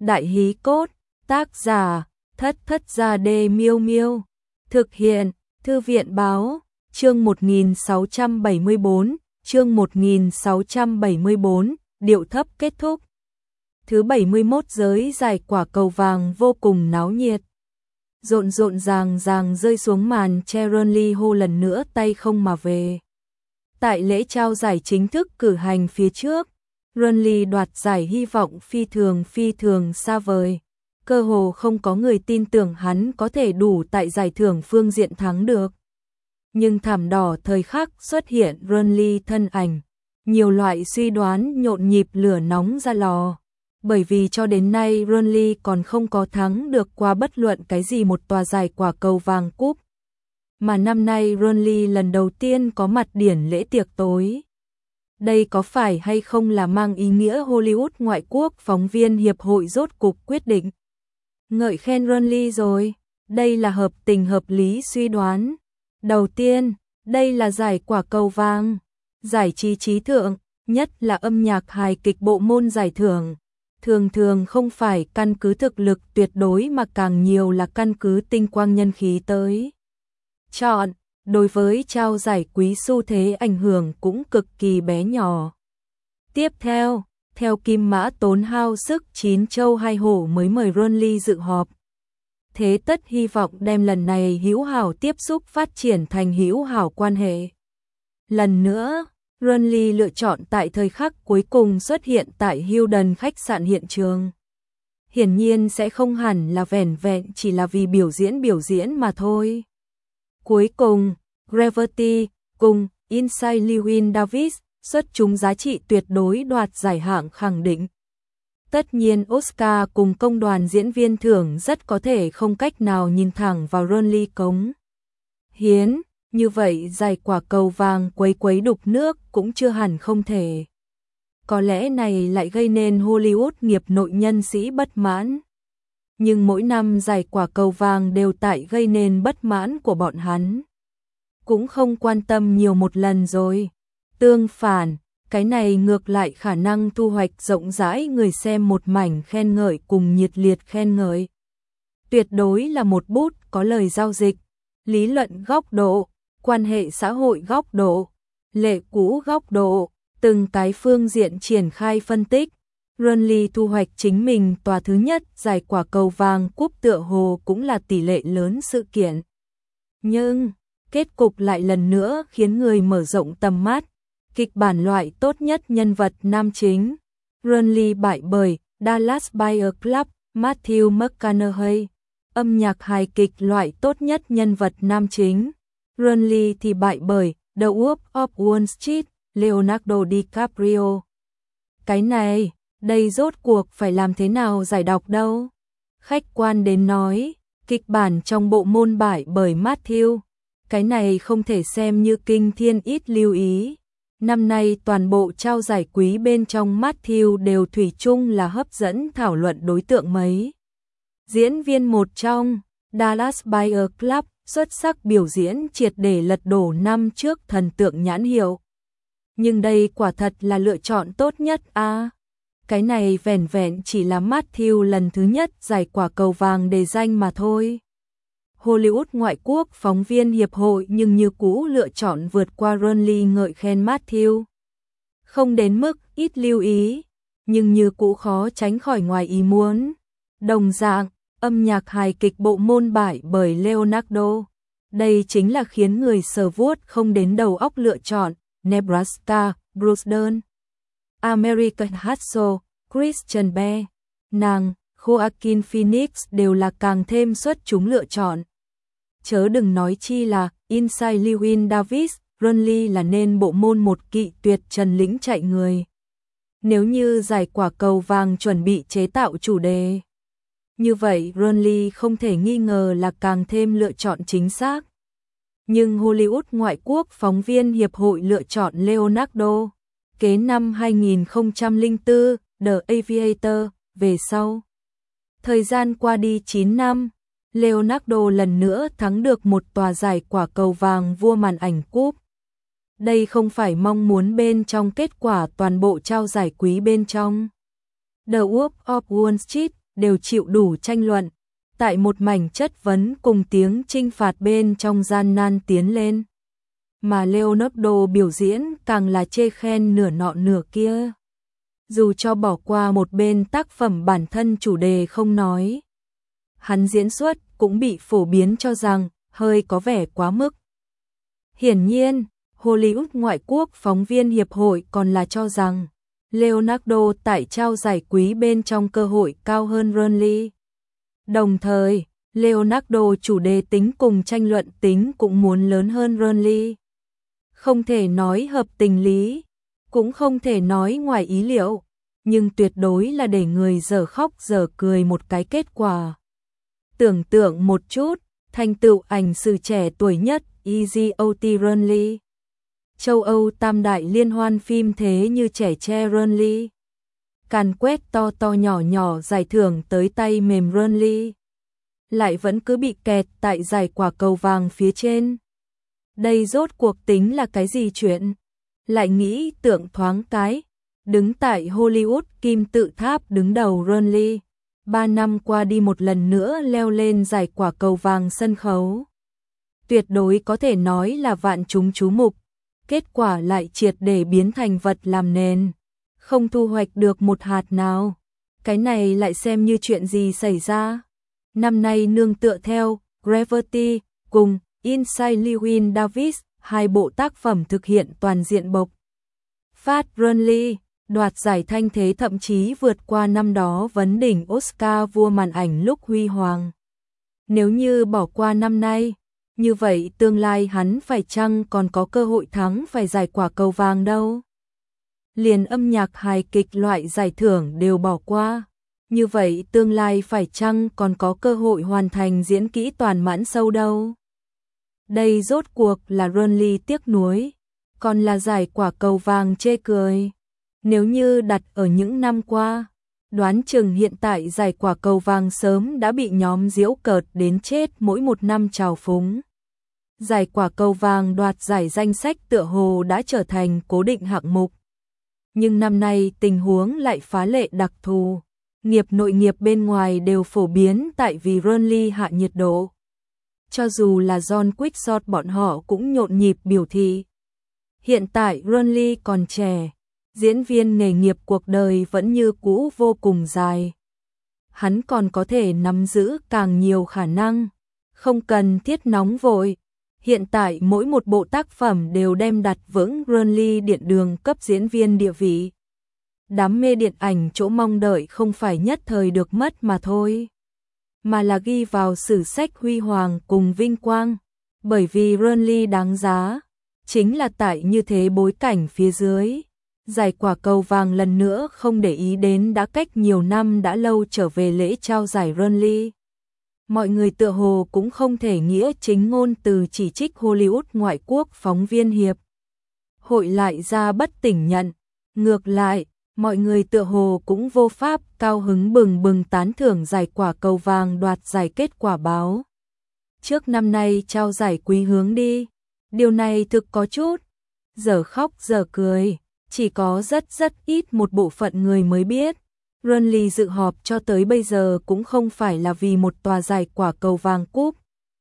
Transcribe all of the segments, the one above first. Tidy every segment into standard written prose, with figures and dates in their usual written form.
Đại hí cốt, tác giả, Thất Thất Gia Đê Miêu Miêu. Thực hiện, Thư viện báo, chương 1674, chương 1674, điệu thấp kết thúc. Thứ 71 giới giải quả cầu vàng vô cùng náo nhiệt. Rộn rộn ràng ràng rơi xuống màn che Ronly hô lần nữa tay không mà về. Tại lễ trao giải chính thức cử hành phía trước, Ronly đoạt giải hy vọng phi thường xa vời. Cơ hồ không có người tin tưởng hắn có thể đủ tại giải thưởng phương diện thắng được. Nhưng thảm đỏ thời khắc xuất hiện Ronly thân ảnh. Nhiều loại suy đoán nhộn nhịp lửa nóng ra lò. Bởi vì cho đến nay Ronly còn không có thắng được qua bất luận cái gì một tòa giải quả cầu vàng cúp. Mà năm nay Ronly lần đầu tiên có mặt điển lễ tiệc tối. Đây có phải hay không là mang ý nghĩa Hollywood ngoại quốc phóng viên hiệp hội rốt cục quyết định ngợi khen Ronly rồi? Đây là hợp tình hợp lý suy đoán. Đầu tiên, đây là giải quả cầu vàng, giải trí trí thượng, nhất là âm nhạc hài kịch bộ môn giải thưởng. Thường không phải căn cứ thực lực tuyệt đối mà càng nhiều là căn cứ tinh quang nhân khí tới chọn. Đối với trao giải quý xu thế ảnh hưởng cũng cực kỳ bé nhỏ. Tiếp theo, theo Kim Mã tốn hao sức 9 châu 2 hổ mới mời Ronly dự họp. Thế tất hy vọng đem lần này hữu hảo tiếp xúc phát triển thành hữu hảo quan hệ. Lần nữa, Ronly lựa chọn tại thời khắc cuối cùng xuất hiện tại Hilton khách sạn hiện trường. Hiển nhiên sẽ không hẳn là vẻn vẹn chỉ là vì biểu diễn mà thôi. Cuối cùng, Gravity cùng Inside Llewyn Davis xuất chúng giá trị tuyệt đối đoạt giải hạng khẳng định. Tất nhiên Oscar cùng công đoàn diễn viên thưởng rất có thể không cách nào nhìn thẳng vào Ronly cống hiến, như vậy giải quả cầu vàng quấy đục nước cũng chưa hẳn không thể. Có lẽ này lại gây nên Hollywood nghiệp nội nhân sĩ bất mãn. Nhưng mỗi năm giải quả cầu vàng đều tại gây nên bất mãn của bọn hắn. Cũng không quan tâm nhiều một lần rồi. Tương phản, cái này ngược lại khả năng thu hoạch rộng rãi người xem một mảnh khen ngợi cùng nhiệt liệt khen ngợi. Tuyệt đối là một bút có lời giao dịch, lý luận góc độ, quan hệ xã hội góc độ, lệ cũ góc độ, từng cái phương diện triển khai phân tích. Ronly thu hoạch chính mình tòa thứ nhất giải quả cầu vàng cúp tựa hồ cũng là tỷ lệ lớn sự kiện. Nhưng, kết cục lại lần nữa khiến người mở rộng tầm mắt. Kịch bản loại tốt nhất nhân vật nam chính. Ronly bại bởi Dallas Buyers Club, Matthew McConaughey. Âm nhạc hài kịch loại tốt nhất nhân vật nam chính. Ronly thì bại bởi The Wolf of Wall Street, Leonardo DiCaprio. Cái này, đây rốt cuộc phải làm thế nào giải đọc đâu? Khách quan đến nói, kịch bản trong bộ môn bại bởi Matthew. Cái này không thể xem như kinh thiên ít lưu ý. Năm nay toàn bộ trao giải quý bên trong Matthew đều thủy chung là hấp dẫn thảo luận đối tượng mấy. Diễn viên một trong Dallas Buyers Club xuất sắc biểu diễn triệt để lật đổ năm trước thần tượng nhãn hiệu. Nhưng đây quả thật là lựa chọn tốt nhất à? Cái này vẻn vẹn chỉ là Matthew lần thứ nhất giải quả cầu vàng đề danh mà thôi. Hollywood ngoại quốc phóng viên hiệp hội nhưng như cũ lựa chọn vượt qua Ronly ngợi khen Matthew. Không đến mức ít lưu ý, nhưng như cũ khó tránh khỏi ngoài ý muốn. Đồng dạng, âm nhạc hài kịch bộ môn bại bởi Leonardo. Đây chính là khiến người sờ vuốt không đến đầu óc lựa chọn. Nebraska, Bruce Dern, American Hustle, Christian Bale, nàng, Joaquin Phoenix đều là càng thêm xuất chúng lựa chọn. Chớ đừng nói chi là Inside Llewyn Davis, Ronly là nên bộ môn một kỵ tuyệt trần lĩnh chạy người. Nếu như giải quả cầu vàng chuẩn bị chế tạo chủ đề, như vậy Ronly không thể nghi ngờ là càng thêm lựa chọn chính xác. Nhưng Hollywood ngoại quốc phóng viên hiệp hội lựa chọn Leonardo. Kế năm 2004, The Aviator, về sau. Thời gian qua đi 9 năm, Leonardo lần nữa thắng được một tòa giải quả cầu vàng vua màn ảnh cúp. Đây không phải mong muốn bên trong kết quả toàn bộ trao giải quý bên trong. The Wolf of Wall Street đều chịu đủ tranh luận. Tại một mảnh chất vấn cùng tiếng trinh phạt bên trong gian nan tiến lên. Mà Leonardo biểu diễn càng là chê khen nửa nọ nửa kia. Dù cho bỏ qua một bên tác phẩm bản thân chủ đề không nói, hắn diễn xuất cũng bị phổ biến cho rằng hơi có vẻ quá mức. Hiển nhiên, Hollywood Ngoại quốc Phóng viên Hiệp hội còn là cho rằng Leonardo tại trao giải quý bên trong cơ hội cao hơn Ronley. Đồng thời, Leonardo chủ đề tính cùng tranh luận tính cũng muốn lớn hơn Ronley. Không thể nói hợp tình lý, cũng không thể nói ngoài ý liệu, nhưng tuyệt đối là để người dở khóc dở cười một cái kết quả. Tưởng tượng một chút, thành tựu ảnh sử trẻ tuổi nhất Eziot Ronley. Châu Âu tam đại liên hoan phim thế như trẻ tre Ronley. Càn quét to to nhỏ nhỏ giải thưởng tới tay mềm Ronley. Lại vẫn cứ bị kẹt tại giải quả cầu vàng phía trên. Đây rốt cuộc tính là cái gì chuyện? Lại nghĩ tượng thoáng cái, đứng tại Hollywood kim tự tháp đứng đầu Ronley. 3 năm qua đi một lần nữa leo lên giải quả cầu vàng sân khấu. Tuyệt đối có thể nói là vạn chúng chú mục. Kết quả lại triệt để biến thành vật làm nền. Không thu hoạch được một hạt nào. Cái này lại xem như chuyện gì xảy ra. Năm nay nương tựa theo Gravity cùng Inside Llewyn Davis, hai bộ tác phẩm thực hiện toàn diện bộc phát Ronley, đoạt giải thanh thế thậm chí vượt qua năm đó vấn đỉnh Oscar vua màn ảnh lúc huy hoàng. Nếu như bỏ qua năm nay, như vậy tương lai hắn phải chăng còn có cơ hội thắng phải giải quả cầu vàng đâu? Liền âm nhạc hài kịch loại giải thưởng đều bỏ qua. Như vậy tương lai phải chăng còn có cơ hội hoàn thành diễn kỹ toàn mãn sâu đâu? Đây rốt cuộc là Ronley tiếc nuối, còn là giải quả cầu vàng chê cười. Nếu như đặt ở những năm qua, đoán chừng hiện tại giải quả cầu vàng sớm đã bị nhóm giễu cợt đến chết mỗi một năm trào phúng. Giải quả cầu vàng đoạt giải danh sách tựa hồ đã trở thành cố định hạng mục. Nhưng năm nay tình huống lại phá lệ đặc thù. Nghiệp nội nghiệp bên ngoài đều phổ biến tại vì Ronley hạ nhiệt độ. Cho dù là John Quickshot bọn họ cũng nhộn nhịp biểu thị. Hiện tại Ronley còn trẻ, diễn viên nghề nghiệp cuộc đời vẫn như cũ vô cùng dài. Hắn còn có thể nắm giữ càng nhiều khả năng, không cần thiết nóng vội. Hiện tại mỗi một bộ tác phẩm đều đem đặt vững Ronley điện đường cấp diễn viên địa vị. Đám mê điện ảnh chỗ mong đợi không phải nhất thời được mất mà thôi, mà là ghi vào sử sách huy hoàng cùng vinh quang, bởi vì Ronley đáng giá, chính là tại như thế bối cảnh phía dưới. Giải quả cầu vàng lần nữa không để ý đến đã cách nhiều năm đã lâu trở về lễ trao giải Ronley. Mọi người tựa hồ cũng không thể nghĩa chính ngôn từ chỉ trích Hollywood Ngoại quốc Phóng viên Hiệp hội lại ra bất tỉnh nhận. Ngược lại, mọi người tựa hồ cũng vô pháp cao hứng bừng bừng tán thưởng giải quả cầu vàng đoạt giải kết quả báo. Trước năm nay trao giải quý hướng đi, điều này thực có chút dở khóc dở cười, chỉ có rất ít một bộ phận người mới biết. Ronley dự họp cho tới bây giờ cũng không phải là vì một tòa giải quả cầu vàng cúp,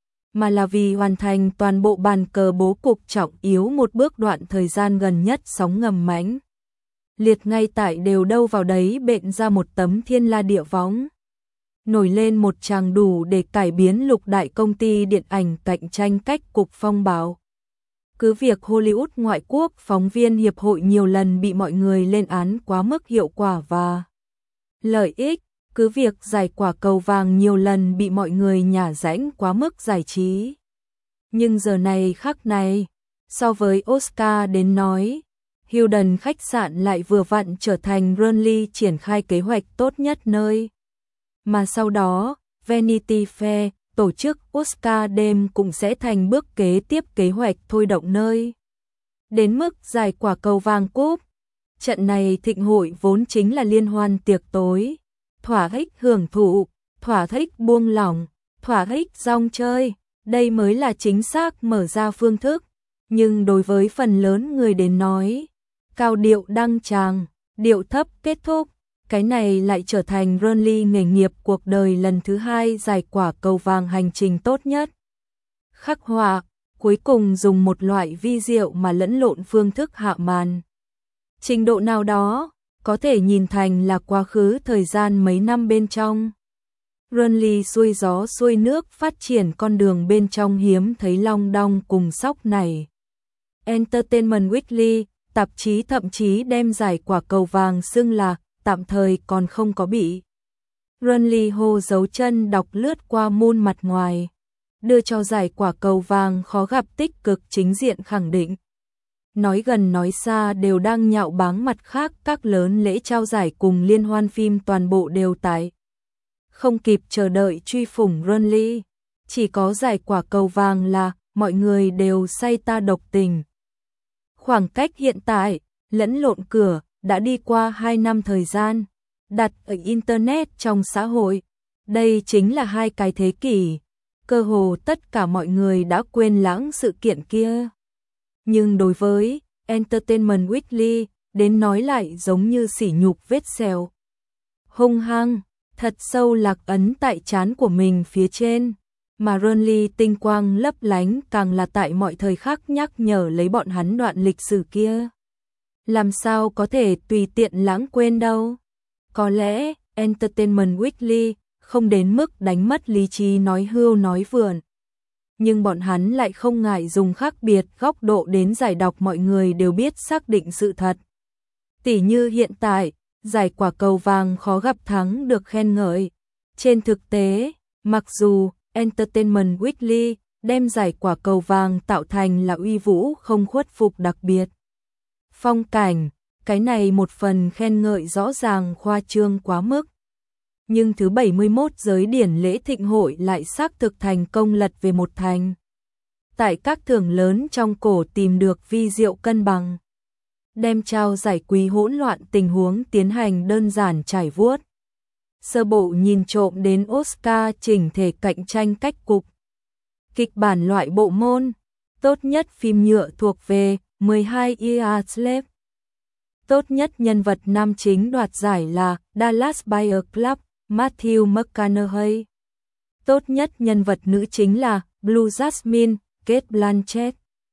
mà là vì hoàn thành toàn bộ bàn cờ bố cục trọng yếu một bước đoạn thời gian gần nhất sóng ngầm mãnh liệt ngay tại đều đâu vào đấy bện ra một tấm thiên la địa võng. Nổi lên một tràng đủ để cải biến lục đại công ty điện ảnh cạnh tranh cách cục phong bạo. Cứ việc Hollywood Ngoại quốc Phóng viên Hiệp hội nhiều lần bị mọi người lên án quá mức hiệu quả và lợi ích, cứ việc giải quả cầu vàng nhiều lần bị mọi người nhả rãnh quá mức giải trí. Nhưng giờ này khắc này, so với Oscar đến nói, Hilton khách sạn lại vừa vặn trở thành Ronley triển khai kế hoạch tốt nhất nơi. Mà sau đó, Vanity Fair tổ chức Oscar đêm cũng sẽ thành bước kế tiếp kế hoạch thôi động nơi. Đến mức giải quả cầu vàng cúp, trận này thịnh hội vốn chính là liên hoan tiệc tối, thỏa thích hưởng thụ, thỏa thích buông lỏng, thỏa thích rong chơi, đây mới là chính xác mở ra phương thức. Nhưng đối với phần lớn người đến nói, cao điệu đăng tràng, điệu thấp kết thúc, cái này lại trở thành Renly nghề nghiệp cuộc đời lần thứ 2 giải quả cầu vàng hành trình tốt nhất. Khắc họa, cuối cùng dùng một loại vi diệu mà lẫn lộn phương thức hạ màn. Trình độ nào đó, có thể nhìn thành là quá khứ thời gian mấy năm bên trong. Renly xuôi gió xuôi nước phát triển con đường bên trong hiếm thấy long đong cùng sóc này. Entertainment Weekly, tạp chí thậm chí đem giải quả cầu vàng xưng là tạm thời còn không có bị. Renly hô dấu chân đọc lướt qua môn mặt ngoài, đưa cho giải quả cầu vàng khó gặp tích cực chính diện khẳng định. Nói gần nói xa đều đang nhạo báng, mặt khác các lớn lễ trao giải cùng liên hoan phim toàn bộ đều tại. Không kịp chờ đợi truy phủng Renly, chỉ có giải quả cầu vàng là mọi người đều say ta độc tình. Khoảng cách hiện tại, lẫn lộn cửa, đã đi qua 2 năm thời gian, đặt ở Internet trong xã hội. Đây chính là 2 cái thế kỷ, cơ hồ tất cả mọi người đã quên lãng sự kiện kia. Nhưng đối với Entertainment Weekly, đến nói lại giống như sỉ nhục vết sẹo. Hung hăng, thật sâu lạc ấn tại trán của mình phía trên, mà Renly tinh quang lấp lánh càng là tại mọi thời khắc nhắc nhở lấy bọn hắn đoạn lịch sử kia. Làm sao có thể tùy tiện lãng quên đâu. Có lẽ Entertainment Weekly không đến mức đánh mất lý trí nói hưu nói vượn, nhưng bọn hắn lại không ngại dùng khác biệt góc độ đến giải đọc mọi người đều biết xác định sự thật. Tỉ như hiện tại, giải quả cầu vàng khó gặp thắng được khen ngợi. Trên thực tế, mặc dù Entertainment Weekly đem giải quả cầu vàng tạo thành là uy vũ không khuất phục đặc biệt. Phong cảnh, cái này một phần khen ngợi rõ ràng khoa trương quá mức. Nhưng thứ 71 giới điển lễ thịnh hội lại xác thực thành công lật về một thành. Tại các thưởng lớn trong cổ tìm được vi diệu cân bằng. Đem trao giải quý hỗn loạn tình huống tiến hành đơn giản trải vuốt. Sơ bộ nhìn trộm đến Oscar chỉnh thể cạnh tranh cách cục. Kịch bản loại bộ môn, tốt nhất phim nhựa thuộc về 12 Years Slave. Tốt nhất nhân vật nam chính đoạt giải là Dallas Buyers Club, Matthew McConaughey. Tốt nhất nhân vật nữ chính là Blue Jasmine, Cate Blanchett.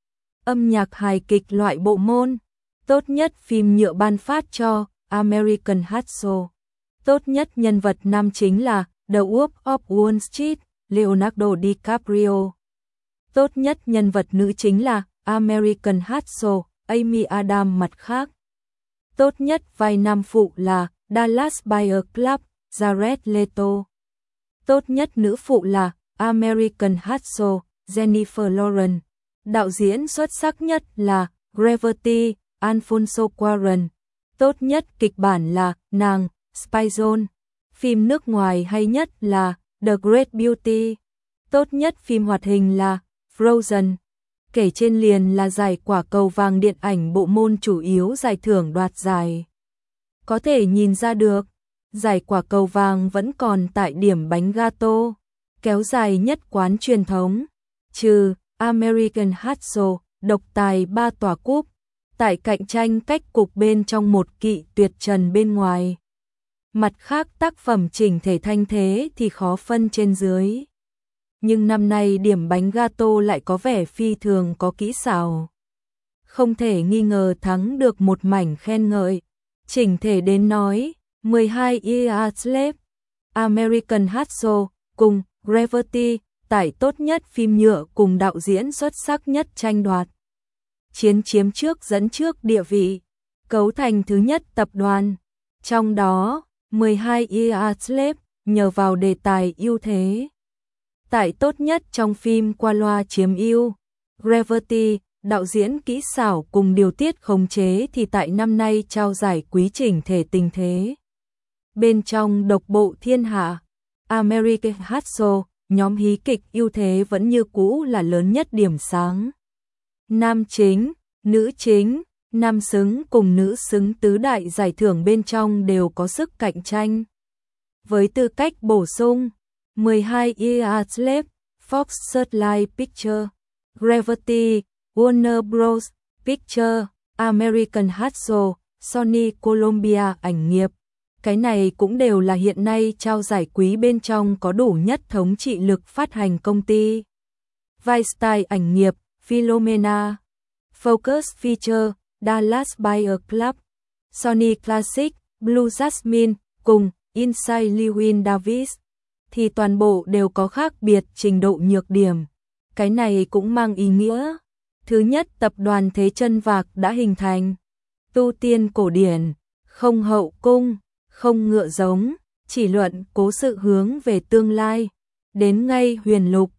Âm nhạc hài kịch loại bộ môn, tốt nhất phim nhựa ban phát cho American Hustle. Tốt nhất nhân vật nam chính là The Wolf of Wall Street, Leonardo DiCaprio. Tốt nhất nhân vật nữ chính là American Hustle, Amy Adams. Mặt khác, tốt nhất vai nam phụ là Dallas Buyers Club, Jared Leto. Tốt nhất nữ phụ là American Hustle, Jennifer Lawrence. Đạo diễn xuất sắc nhất là Gravity, Alfonso Cuarón. Tốt nhất kịch bản là Nàng, Spy Zone. Phim nước ngoài hay nhất là The Great Beauty. Tốt nhất phim hoạt hình là Frozen. Kể trên liền là giải quả cầu vàng điện ảnh bộ môn chủ yếu giải thưởng đoạt giải. Có thể nhìn ra được, giải quả cầu vàng vẫn còn tại điểm bánh gato, kéo dài nhất quán truyền thống, trừ American Hustle, độc tài 3 tòa cúp, tại cạnh tranh cách cục bên trong một kỵ tuyệt trần bên ngoài. Mặt khác tác phẩm chỉnh thể thanh thế thì khó phân trên dưới. Nhưng năm nay điểm bánh gato lại có vẻ phi thường có kỹ xảo. Không thể nghi ngờ thắng được một mảnh khen ngợi. Chỉnh thể đến nói, 12 Years Slave, American Hustle cùng Gravity tại tốt nhất phim nhựa cùng đạo diễn xuất sắc nhất tranh đoạt. Chiến chiếm trước dẫn trước địa vị, cấu thành thứ nhất tập đoàn. Trong đó, 12 Years Slave nhờ vào đề tài ưu thế. Tại tốt nhất trong phim qua loa chiếm ưu, Gravity, đạo diễn kỹ xảo cùng điều tiết khống chế thì tại năm nay trao giải quý chỉnh thể tình thế. Bên trong độc bộ thiên hạ, American Hustle, nhóm hí kịch ưu thế vẫn như cũ là lớn nhất điểm sáng. Nam chính, nữ chính, nam xứng cùng nữ xứng tứ đại giải thưởng bên trong đều có sức cạnh tranh. Với tư cách bổ sung, 12 Years Slave, Fox Searchlight Pictures, Gravity, Warner Bros. Pictures, American Hustle, Sony Columbia ảnh nghiệp, Cái này cũng đều là hiện nay trao giải quý bên trong có đủ nhất thống trị lực phát hành công ty. Vistyle ảnh nghiệp, Philomena, Focus Feature, Dallas Buyer Club, Sony Classic, Blue Jasmine, cùng Inside Llewyn Davis, thì toàn bộ đều có khác biệt trình độ nhược điểm. Cái này cũng mang ý nghĩa. Thứ nhất, tập đoàn Thế Chân Vạc đã hình thành. Tu tiên cổ điển, không hậu cung, không ngựa giống, chỉ luận cố sự hướng về tương lai. Đến ngay huyền lục,